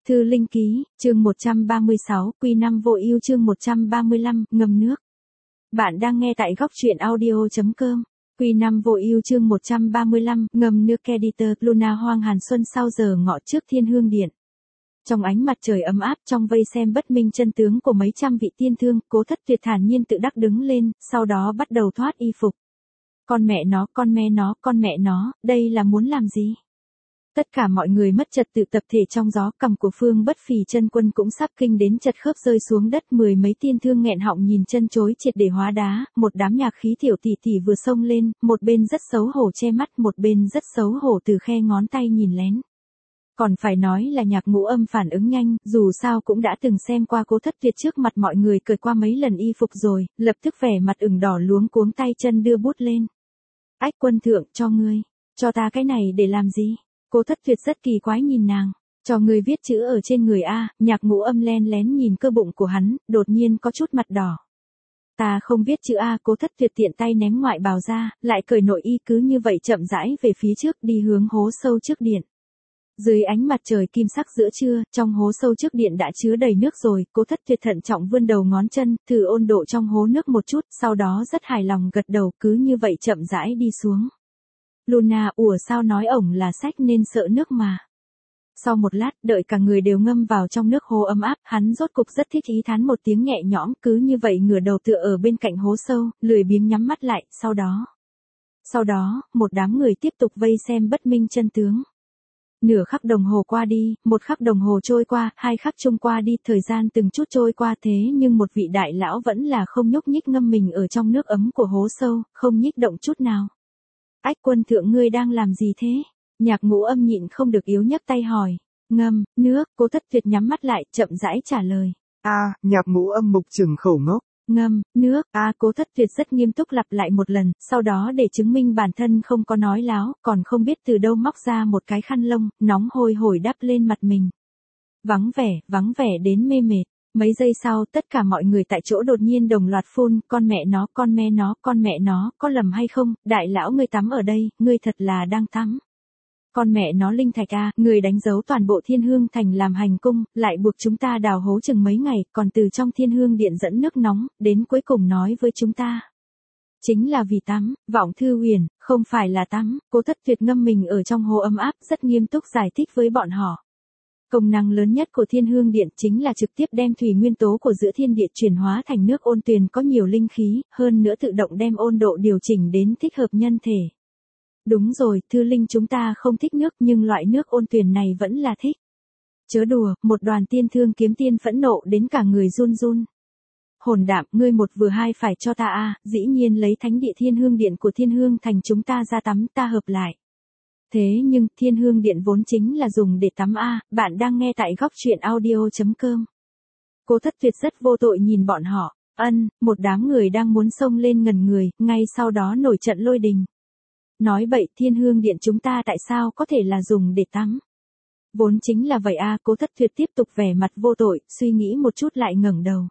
Thư Linh Ký, chương 136, Quy 5 Vô Ưu chương 135, ngâm nước. Bạn đang nghe tại góc truyện audio.com. Quy 5 Vô Ưu chương 135, ngâm nước. Editor Luna Hoang Hàn Xuân sau giờ ngọ trước Thiên Hương Điện. Trong ánh mặt trời ấm áp, trong vây xem bất minh chân tướng của mấy trăm vị tiên thương, Cố Thất Tuyệt thản nhiên tự đắc đứng lên, sau đó bắt đầu thoát y phục. Con mẹ nó, đây là muốn làm gì? Tất cả mọi người mất trật tự tập thể trong gió, cằm của Phương Bất Phì chân quân cũng sắp kinh đến chật khớp rơi xuống đất. Mười mấy tiên thương nghẹn họng nhìn chân chối triệt để hóa đá. Một đám nhạc khí tiểu tỷ tỷ vừa xông lên, một bên rất xấu hổ che mắt, một bên rất xấu hổ từ khe ngón tay nhìn lén. Còn phải nói là Nhạc Ngũ Âm phản ứng nhanh, dù sao cũng đã từng xem qua Cố Thất Tuyệt trước mặt mọi người cởi qua mấy lần y phục rồi, lập tức vẻ mặt ửng đỏ luống cuống tay chân đưa bút lên. Ách quân thượng, cho ta cái này để làm gì? Cố Thất Tuyệt rất kỳ quái nhìn nàng, cho ngươi viết chữ ở trên người a. Nhạc Ngũ Âm len lén nhìn cơ bụng của hắn, đột nhiên có chút mặt đỏ. Ta không viết chữ a. Cố Thất Tuyệt tiện tay ném ngoại bào ra, lại cởi nội y cứ như vậy chậm rãi về phía trước đi hướng hố sâu trước điện. Dưới ánh mặt trời kim sắc giữa trưa, trong hố sâu trước điện đã chứa đầy nước rồi. Cố Thất Tuyệt thận trọng vươn đầu ngón chân, thử ôn độ trong hố nước một chút, sau đó rất hài lòng gật đầu, cứ như vậy chậm rãi đi xuống. Luna, sao nói ổng là sách nên sợ nước mà. Sau một lát, đợi cả người đều ngâm vào trong nước hố ấm áp, hắn rốt cục rất thích ý thán một tiếng nhẹ nhõm, cứ như vậy ngửa đầu tựa ở bên cạnh hố sâu, lười biếng nhắm mắt lại, sau đó, một đám người tiếp tục vây xem bất minh chân tướng. Nửa khắc đồng hồ qua đi, một khắc đồng hồ trôi qua, hai khắc chung qua đi, thời gian từng chút trôi qua thế nhưng một vị đại lão vẫn là không nhúc nhích ngâm mình ở trong nước ấm của hố sâu, không nhích động chút nào. Ách quân thượng, ngươi đang làm gì thế? Nhạc Ngũ Âm nhịn không được yếu nhấc tay hỏi. Ngâm, nước. Cố Thất Tuyệt nhắm mắt lại, chậm rãi trả lời. Nhạc Ngũ Âm mục trừng khẩu ngốc. Ngâm, nước. Cố Thất Tuyệt rất nghiêm túc lặp lại một lần, sau đó để chứng minh bản thân không có nói láo, còn không biết từ đâu móc ra một cái khăn lông, nóng hôi hổi đắp lên mặt mình. Vắng vẻ đến mê mệt. Mấy giây sau, tất cả mọi người tại chỗ đột nhiên đồng loạt phun, con mẹ nó, có lầm hay không, đại lão ngươi tắm ở đây, ngươi thật là đang tắm. Con mẹ nó Linh Thạch ngươi đánh dấu toàn bộ Thiên Hương Thành làm hành cung, lại buộc chúng ta đào hố chừng mấy ngày, còn từ trong Thiên Hương Điện dẫn nước nóng, đến cuối cùng nói với chúng ta. Chính là vì tắm, Vọng Thư Huyền, không phải là tắm. Cố Thất Tuyệt ngâm mình ở trong hồ ấm áp, rất nghiêm túc giải thích với bọn họ. Công năng lớn nhất của Thiên Hương Điện chính là trực tiếp đem thủy nguyên tố của giữa thiên địa chuyển hóa thành nước ôn tuyền có nhiều linh khí, hơn nữa tự động đem ôn độ điều chỉnh đến thích hợp nhân thể. Đúng rồi, Thư Linh, chúng ta không thích nước nhưng loại nước ôn tuyền này vẫn là thích. Chớ đùa, một đoàn tiên thương kiếm tiên phẫn nộ đến cả người run run. Hồn đạm, ngươi một vừa hai phải cho ta dĩ nhiên lấy thánh địa Thiên Hương Điện của Thiên Hương Thành chúng ta ra tắm, ta hợp lại. Thế nhưng, Thiên Hương Điện vốn chính là dùng để tắm bạn đang nghe tại góc truyện audio.com. Cố Thất Tuyệt rất vô tội nhìn bọn họ, một đám người đang muốn xông lên ngần người, ngay sau đó nổi trận lôi đình. Nói bậy, Thiên Hương Điện chúng ta tại sao có thể là dùng để tắm? Vốn chính là vậy Cố Thất Tuyệt tiếp tục vẻ mặt vô tội, suy nghĩ một chút lại ngẩng đầu.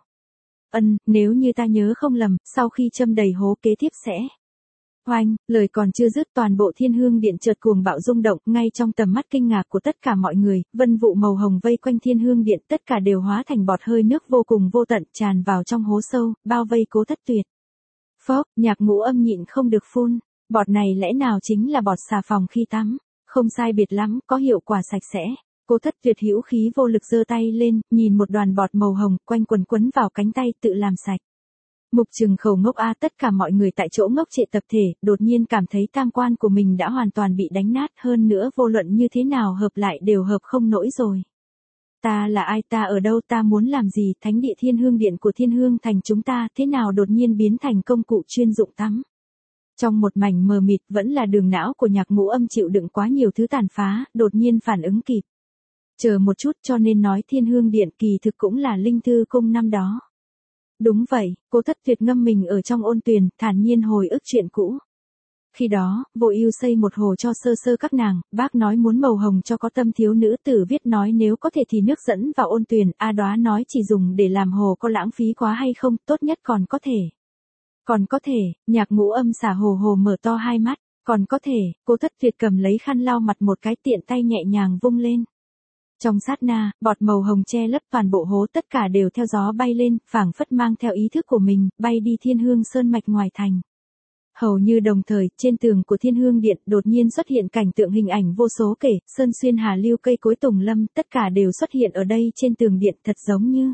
Nếu như ta nhớ không lầm, sau khi châm đầy hố kế tiếp sẽ... Oanh, lời còn chưa dứt toàn bộ Thiên Hương Điện chợt cuồng bạo rung động, ngay trong tầm mắt kinh ngạc của tất cả mọi người, vân vụ màu hồng vây quanh Thiên Hương Điện tất cả đều hóa thành bọt hơi nước vô cùng vô tận tràn vào trong hố sâu, bao vây Cố Thất Tuyệt. Phốc, Nhạc Ngũ Âm nhịn không được phun, bọt này lẽ nào chính là bọt xà phòng khi tắm, không sai biệt lắm, có hiệu quả sạch sẽ. Cố Thất Tuyệt hữu khí vô lực giơ tay lên, nhìn một đoàn bọt màu hồng quanh quần quấn vào cánh tay tự làm sạch. Mục trừng khẩu ngốc tất cả mọi người tại chỗ ngốc trệ tập thể, đột nhiên cảm thấy tam quan của mình đã hoàn toàn bị đánh nát, hơn nữa vô luận như thế nào hợp lại đều hợp không nổi rồi. Ta là ai, ta ở đâu, ta muốn làm gì, thánh địa Thiên Hương Điện của Thiên Hương Thành chúng ta thế nào đột nhiên biến thành công cụ chuyên dụng tắm. Trong một mảnh mờ mịt vẫn là đường não của Nhạc Ngũ Âm chịu đựng quá nhiều thứ tàn phá, đột nhiên phản ứng kịp. Chờ một chút, cho nên nói Thiên Hương Điện kỳ thực cũng là Linh Thư Cung năm đó. Đúng vậy, Cố Thất Tuyệt ngâm mình ở trong ôn tuyền, thản nhiên hồi ức chuyện cũ. Khi đó, Vô Ưu xây một hồ cho sơ sơ các nàng, bác nói muốn màu hồng cho có tâm thiếu nữ tử viết nói nếu có thể thì nước dẫn vào ôn tuyền, Đoá nói chỉ dùng để làm hồ có lãng phí quá hay không, tốt nhất còn có thể, Nhạc Ngũ Âm xả hồ hồ mở to hai mắt, còn có thể, Cố Thất Tuyệt cầm lấy khăn lau mặt một cái tiện tay nhẹ nhàng vung lên. Trong sát na, bọt màu hồng che lấp toàn bộ hố, tất cả đều theo gió bay lên, phảng phất mang theo ý thức của mình, bay đi Thiên Hương Sơn mạch ngoài thành. Hầu như đồng thời, trên tường của Thiên Hương Điện đột nhiên xuất hiện cảnh tượng hình ảnh vô số kể, sơn xuyên hà lưu cây cối tùng lâm, tất cả đều xuất hiện ở đây trên tường điện, thật giống như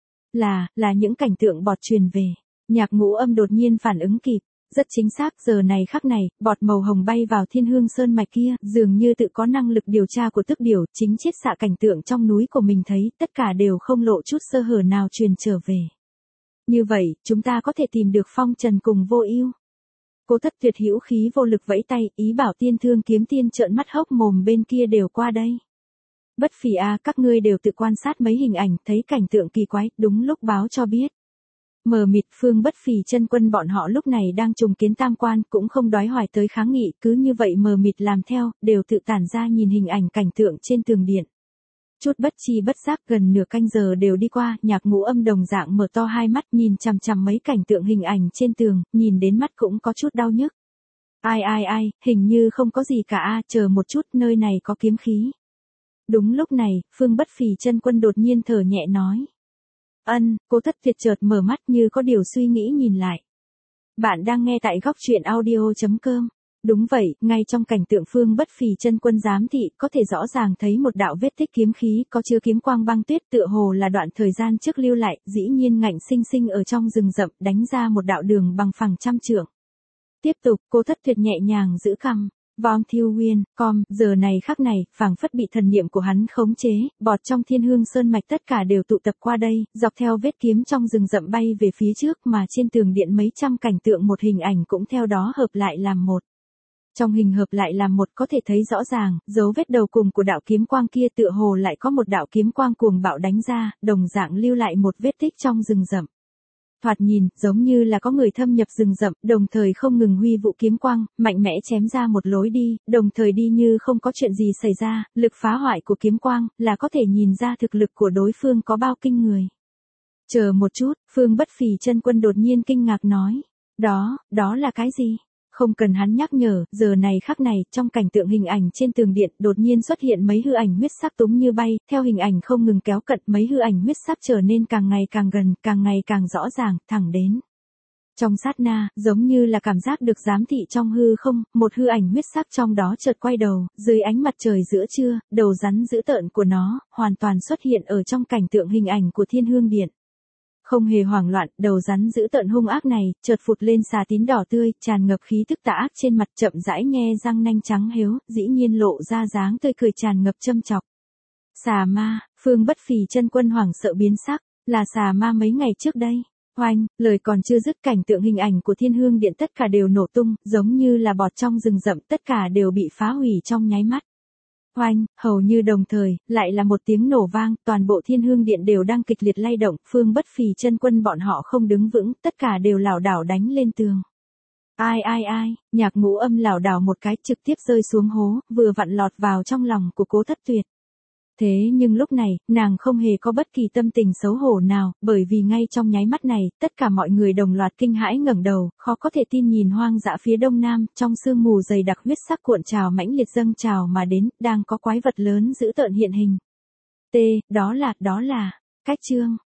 là những cảnh tượng bọt truyền về. Nhạc Ngũ Âm đột nhiên phản ứng kịp. Rất chính xác, giờ này khắc này, bọt màu hồng bay vào Thiên Hương Sơn mạch kia, dường như tự có năng lực điều tra của Tức Điểu, chính chiết xạ cảnh tượng trong núi của mình thấy, tất cả đều không lộ chút sơ hở nào truyền trở về. Như vậy, chúng ta có thể tìm được Phong Trần cùng Vô Ưu. Cố Thất Tuyệt hữu khí vô lực vẫy tay, ý bảo Tiên Thương Kiếm Tiên trợn mắt hốc mồm bên kia đều qua đây. Bất Phì a, các ngươi đều tự quan sát mấy hình ảnh, thấy cảnh tượng kỳ quái, đúng lúc báo cho biết. Mờ mịt, Phương Bất Phì chân quân bọn họ lúc này đang trùng kiến tam quan, cũng không đói hoài tới kháng nghị, cứ như vậy mờ mịt làm theo, đều tự tản ra nhìn hình ảnh cảnh tượng trên tường điện. Chút bất chi bất giác, gần nửa canh giờ đều đi qua, Nhạc Ngũ Âm đồng dạng mở to hai mắt nhìn chằm chằm mấy cảnh tượng hình ảnh trên tường, nhìn đến mắt cũng có chút đau nhức. Ai, hình như không có gì cả a, chờ một chút, nơi này có kiếm khí. Đúng lúc này, Phương Bất Phì chân quân đột nhiên thở nhẹ nói. Cố Thất Tuyệt chợt mở mắt như có điều suy nghĩ nhìn lại. Bạn đang nghe tại góc truyện audio.com. Đúng vậy, ngay trong cảnh tượng Phương Bất Phì chân quân giám thị, có thể rõ ràng thấy một đạo vết tích kiếm khí, có chứa kiếm quang băng tuyết, tựa hồ là đoạn thời gian trước lưu lại, dĩ nhiên ngạnh sinh sinh ở trong rừng rậm, đánh ra một đạo đường bằng phẳng trăm trượng. Tiếp tục, Cố Thất Tuyệt nhẹ nhàng giữ cằm. Vong Thiêu Nguyên, giờ này khắc này, phảng phất bị thần niệm của hắn khống chế, bọt trong Thiên Hương Sơn mạch tất cả đều tụ tập qua đây, dọc theo vết kiếm trong rừng rậm bay về phía trước, mà trên tường điện mấy trăm cảnh tượng một hình ảnh cũng theo đó hợp lại làm một. Trong hình hợp lại làm một có thể thấy rõ ràng, dấu vết đầu cùng của đạo kiếm quang kia tựa hồ lại có một đạo kiếm quang cuồng bạo đánh ra, đồng dạng lưu lại một vết tích trong rừng rậm. Thoạt nhìn, giống như là có người thâm nhập rừng rậm, đồng thời không ngừng huy vũ kiếm quang, mạnh mẽ chém ra một lối đi, đồng thời đi như không có chuyện gì xảy ra, lực phá hoại của kiếm quang, là có thể nhìn ra thực lực của đối phương có bao kinh người. Chờ một chút, Phương Bất Phì chân quân đột nhiên kinh ngạc nói. Đó là cái gì? Không cần hắn nhắc nhở, giờ này khắc này, trong cảnh tượng hình ảnh trên tường điện, đột nhiên xuất hiện mấy hư ảnh huyết sắc túng như bay, theo hình ảnh không ngừng kéo cận, mấy hư ảnh huyết sắc trở nên càng ngày càng gần, càng ngày càng rõ ràng, thẳng đến. Trong sát na, giống như là cảm giác được giám thị trong hư không, một hư ảnh huyết sắc trong đó chợt quay đầu, dưới ánh mặt trời giữa trưa, đầu rắn dữ tợn của nó, hoàn toàn xuất hiện ở trong cảnh tượng hình ảnh của Thiên Hương Điện. Không hề hoảng loạn, đầu rắn dữ tợn hung ác này, chợt phụt lên xà tím đỏ tươi, tràn ngập khí tức tà ác trên mặt, chậm rãi nhe răng nanh trắng héo, dĩ nhiên lộ ra dáng tươi cười tràn ngập châm chọc. Xà ma, Phương Bất Phì chân quân hoảng sợ biến sắc, là xà ma mấy ngày trước đây. Oanh, lời còn chưa dứt, cảnh tượng hình ảnh của Thiên Hương Điện tất cả đều nổ tung, giống như là bọt trong rừng rậm, tất cả đều bị phá hủy trong nháy mắt. Oanh, hầu như đồng thời, lại là một tiếng nổ vang, toàn bộ Thiên Hương Điện đều đang kịch liệt lay động, Phương Bất Phì chân quân bọn họ không đứng vững, tất cả đều lảo đảo đánh lên tường. Ai, Nhạc Ngũ Âm lảo đảo một cái, trực tiếp rơi xuống hố, vừa vặn lọt vào trong lòng của Cố Thất Tuyệt. Thế nhưng lúc này, nàng không hề có bất kỳ tâm tình xấu hổ nào, bởi vì ngay trong nháy mắt này, tất cả mọi người đồng loạt kinh hãi ngẩng đầu, khó có thể tin nhìn hoang dã phía đông nam, trong sương mù dày đặc huyết sắc cuộn trào mãnh liệt dâng trào mà đến, đang có quái vật lớn dữ tợn hiện hình. Đó là, cách chương.